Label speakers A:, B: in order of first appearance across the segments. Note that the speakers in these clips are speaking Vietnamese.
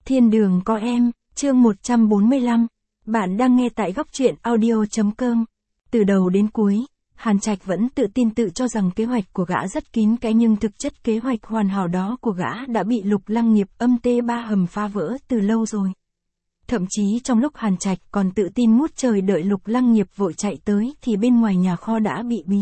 A: Thiên đường có em, chương 145. Bạn đang nghe tại góc truyện audio.com. Từ đầu đến cuối, Hàn Trạch vẫn tự tin tự cho rằng kế hoạch của gã rất kín kẽ, nhưng thực chất kế hoạch hoàn hảo đó của gã đã bị Lục Lăng Nghiệp âm T3 hầm phá vỡ từ lâu rồi. Thậm chí trong lúc Hàn Trạch còn tự tin ngút trời đợi Lục Lăng Nghiệp vội chạy tới thì bên ngoài nhà kho đã bị bí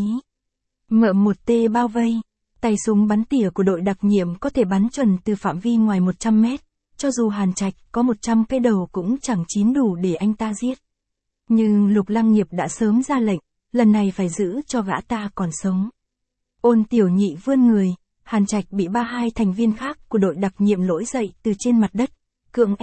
A: M1T bao vây. Tay súng bắn tỉa của đội đặc nhiệm có thể bắn chuẩn từ phạm vi ngoài 100 mét. Cho dù Hàn Trạch có 100 cái đầu cũng chẳng chín đủ để anh ta giết. Nhưng Lục Lăng Nghiệp đã sớm ra lệnh, lần này phải giữ cho gã ta còn sống. Ôn Tiểu Nhị vươn người, Hàn Trạch bị 32 thành viên khác của đội đặc nhiệm lỗi dậy từ trên mặt đất, cưỡng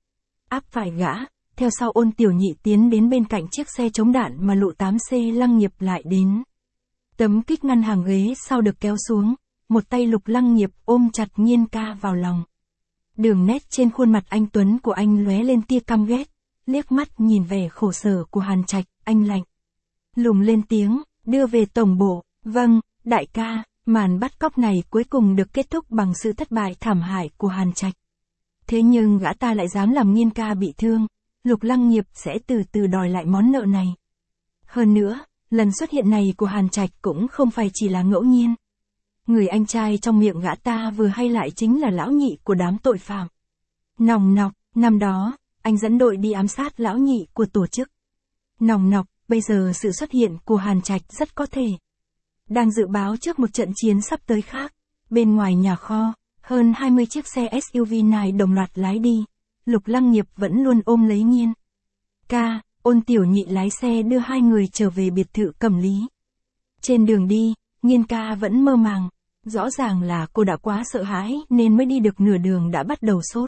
A: áp phải gã, theo sau Ôn Tiểu Nhị tiến đến bên cạnh chiếc xe chống đạn mà Lụ 8C Lăng Nghiệp lại đến. Tấm kích ngăn hàng ghế sau được kéo xuống, một tay Lục Lăng Nghiệp ôm chặt Nhiên Ca vào lòng. Đường nét trên khuôn mặt anh tuấn của anh lóe lên tia căm ghét, liếc mắt nhìn vẻ khổ sở của Hàn Trạch, anh lạnh lùng lên tiếng, đưa về tổng bộ. Vâng, đại ca. Màn bắt cóc này cuối cùng được kết thúc bằng sự thất bại thảm hại của Hàn Trạch. Thế nhưng gã ta lại dám làm Nhiên Ca bị thương, Lục Lăng Nghiệp sẽ từ từ đòi lại món nợ này. Hơn nữa, lần xuất hiện này của Hàn Trạch cũng không phải chỉ là ngẫu nhiên. Người anh trai trong miệng gã ta vừa hay lại chính là lão nhị của đám tội phạm. Nòng Nọc, năm đó, anh dẫn đội đi ám sát lão nhị của tổ chức Nòng Nọc, bây giờ sự xuất hiện của Hàn Trạch rất có thể đang dự báo trước một trận chiến sắp tới khác. Bên ngoài nhà kho, hơn 20 chiếc xe SUV này đồng loạt lái đi. Lục Lăng Nghiệp vẫn luôn ôm lấy Nhiên Ca, Ôn Tiểu Nhị lái xe đưa hai người trở về biệt thự Cẩm Lý. Trên đường đi, Nhiên Ca vẫn mơ màng. Rõ ràng là cô đã quá sợ hãi nên mới đi được nửa đường đã bắt đầu sốt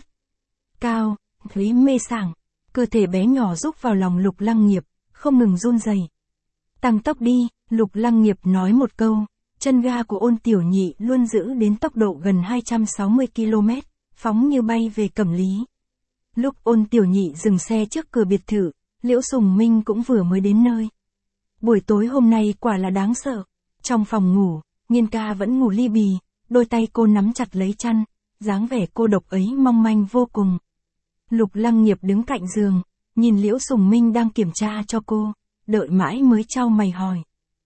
A: cao, thấy mê sảng. Cơ thể bé nhỏ rúc vào lòng Lục Lăng Nghiệp, không ngừng run rẩy. Tăng tốc đi, Lục Lăng Nghiệp nói một câu. Chân ga của Ôn Tiểu Nhị luôn giữ đến tốc độ gần 260 km, phóng như bay về Cẩm Lý. Lúc Ôn Tiểu Nhị dừng xe trước cửa biệt thự, Liễu Sùng Minh cũng vừa mới đến nơi. Buổi tối hôm nay quả là đáng sợ. Trong phòng ngủ, Nhiên Ca vẫn ngủ li bì, đôi tay cô nắm chặt lấy chăn, dáng vẻ cô độc ấy mong manh vô cùng. Lục Lăng Nghiệp đứng cạnh giường, nhìn Liễu Sùng Minh đang kiểm tra cho cô, đợi mãi mới chau mày hỏi.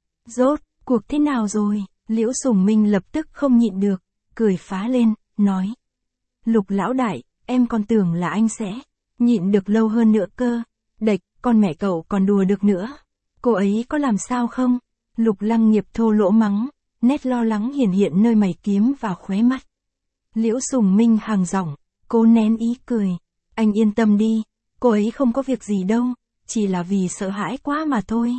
A: Rốt cuộc thế nào rồi? Liễu Sùng Minh lập tức không nhịn được, cười phá lên, nói. Lục lão đại, em còn tưởng là anh sẽ nhịn được lâu hơn nữa cơ. Đệch, con mẹ cậu còn đùa được nữa. Cô ấy có làm sao không? Lục Lăng Nghiệp thô lỗ mắng, nét lo lắng hiển hiện nơi mày kiếm và khóe mắt. Liễu Sùng Minh hàng giọng, cố nén ý cười. Anh yên tâm đi, cô ấy không có việc gì đâu, chỉ là vì sợ hãi quá mà thôi.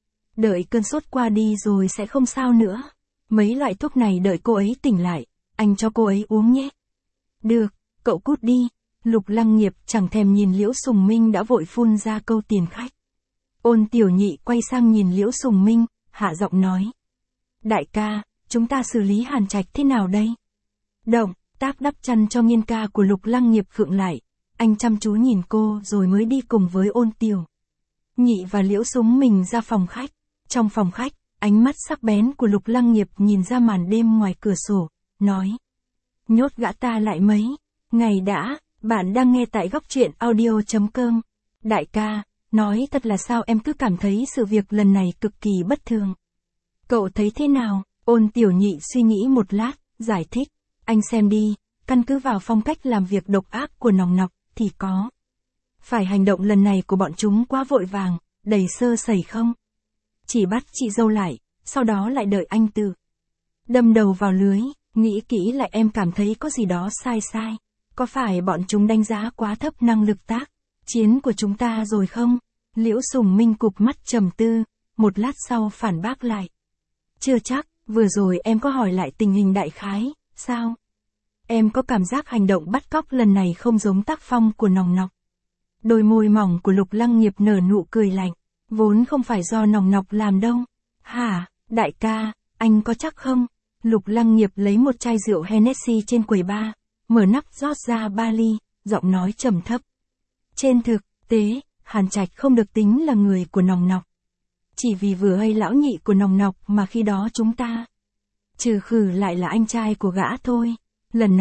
A: Đợi cơn sốt qua đi rồi sẽ không sao nữa. Mấy loại thuốc này đợi cô ấy tỉnh lại, anh cho cô ấy uống nhé. Được, cậu cút đi. Lục Lăng Nghiệp chẳng thèm nhìn Liễu Sùng Minh đã vội phun ra câu tiền khách. Ôn Tiểu Nhị quay sang nhìn Liễu Sùng Minh, hạ giọng nói. Đại ca, chúng ta xử lý Hàn Trạch thế nào đây? Động tác đắp chăn cho Nhiên Ca của Lục Lăng Nghiệp khựng lại. Anh chăm chú nhìn cô rồi mới đi cùng với Ôn Tiểu Nhị và Liễu Sùng Minh ra phòng khách. Trong phòng khách, ánh mắt sắc bén của Lục Lăng Nghiệp nhìn ra màn đêm ngoài cửa sổ, nói. Nhốt gã ta lại mấy ngày đã. Bạn đang nghe tại góc truyện audio.com. Đại ca, nói thật là sao em cứ cảm thấy sự việc lần này cực kỳ bất thường. Cậu thấy thế nào? Ôn Tiểu Nhị suy nghĩ một lát, giải thích. Anh xem đi, căn cứ vào phong cách làm việc độc ác của Nòng Nọc, thì có phải hành động lần này của bọn chúng quá vội vàng, đầy sơ sẩy không? Chỉ bắt chị dâu lại, sau đó lại đợi anh tự đâm đầu vào lưới, nghĩ kỹ lại em cảm thấy có gì đó sai. Có phải bọn chúng đánh giá quá thấp năng lực tác chiến của chúng ta rồi không? Liễu Sùng Minh cụp mắt trầm tư, một lát sau phản bác lại. Chưa chắc, vừa rồi em có hỏi lại tình hình đại khái, sao? Em có cảm giác hành động bắt cóc lần này không giống tác phong của Nòng Nọc. Đôi môi mỏng của Lục Lăng Nghiệp nở nụ cười lạnh, vốn không phải do Nòng Nọc làm đâu. Hả, đại ca, anh có chắc không? Lục Lăng Nghiệp lấy một chai rượu Hennessy trên quầy bar, mở nắp rót ra 3 ly, giọng nói trầm thấp. Trên thực tế, Hàn Trạch không được tính là người của Nòng Nọc. Chỉ vì vừa hay lão nhị của Nòng Nọc mà khi đó chúng ta trừ khử lại là anh trai của gã thôi. Lần này,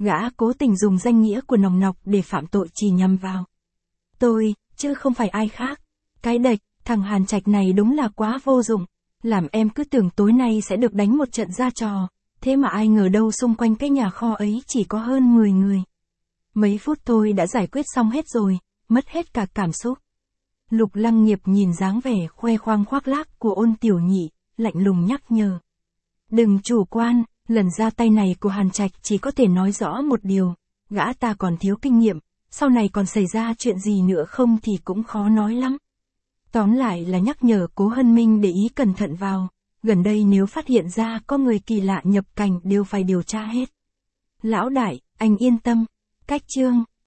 A: Gã cố tình dùng danh nghĩa của Nòng Nọc để phạm tội chỉ nhằm vào tôi, chứ không phải ai khác. Cái đệch, thằng Hàn Trạch này đúng là quá vô dụng. Làm em cứ tưởng tối nay sẽ được đánh một trận ra trò, thế mà ai ngờ đâu xung quanh cái nhà kho ấy chỉ có hơn 10 người. Mấy phút thôi đã giải quyết xong hết rồi, mất hết cả cảm xúc. Lục Lăng Nghiệp nhìn dáng vẻ khoe khoang khoác lác của Ôn Tiểu Nhị, lạnh lùng nhắc nhở. Đừng chủ quan, lần ra tay này của Hàn Trạch chỉ có thể nói rõ một điều, gã ta còn thiếu kinh nghiệm, sau này còn xảy ra chuyện gì nữa không thì cũng khó nói lắm. Tóm lại là nhắc nhở Cố Hân Minh để ý cẩn thận vào, gần đây nếu phát hiện ra có người kỳ lạ nhập cảnh đều phải điều tra hết. Lão đại, anh yên tâm. Cách chương